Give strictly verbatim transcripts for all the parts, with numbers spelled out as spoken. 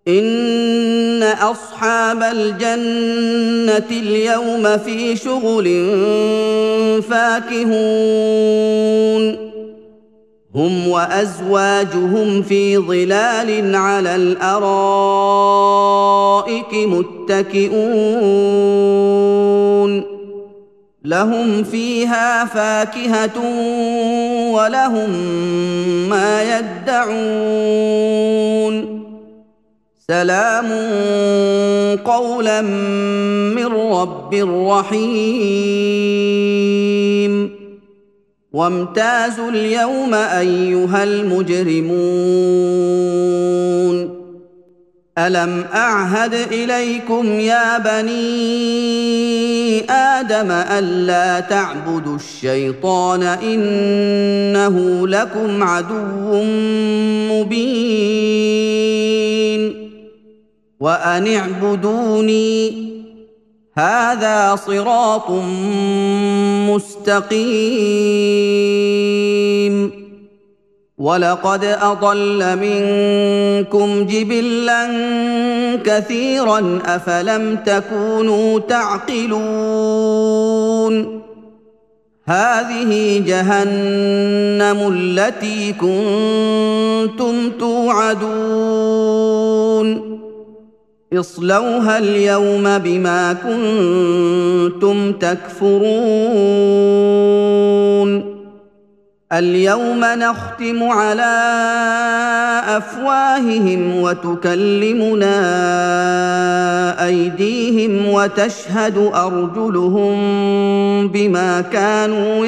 إن أصحاب الجنة اليوم في شغل فاكهون هم وأزواجهم في ظلال على الأرائك متكئون لهم فيها فاكهة ولهم ما يدعون سلام قولا من رب رحيم وامتازوا اليوم أيها المجرمون ألم أعهد إليكم يا بني آدم ألا تعبدوا الشيطان إنه لكم عدو مبين وأن اعبدوني هذا صراط مستقيم ولقد أضل منكم جبلا كثيرا أفلم تكونوا تعقلون هذه جهنم التي كنتم توعدون اصلوها اليوم بما كنتم تكفرون اليوم نختم على أفواههم وتكلمنا أيديهم وتشهد أرجلهم بما كانوا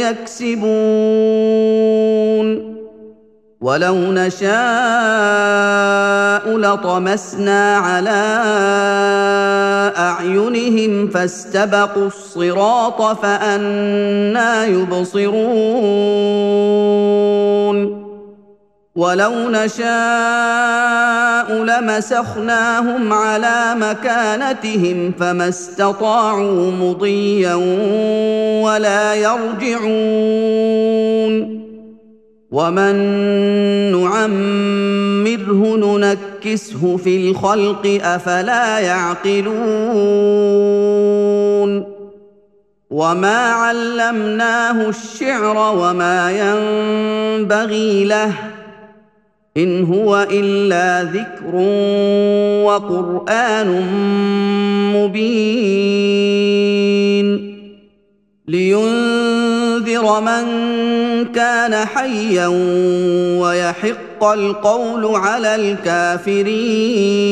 يكسبون ولو نشاء لطمسنا على أعينهم فاستبقوا الصراط فأنى يبصرون ولو نشاء لمسخناهم على مكانتهم فما استطاعوا مضيا ولا يرجعون ومن نعمره ننكسه في الخلق أفلا يعقلون وما علمناه الشعر وما ينبغي له إن هو إلا ذكر وقرآن مبين لينذر من كان حيا ويحق القول على الكافرين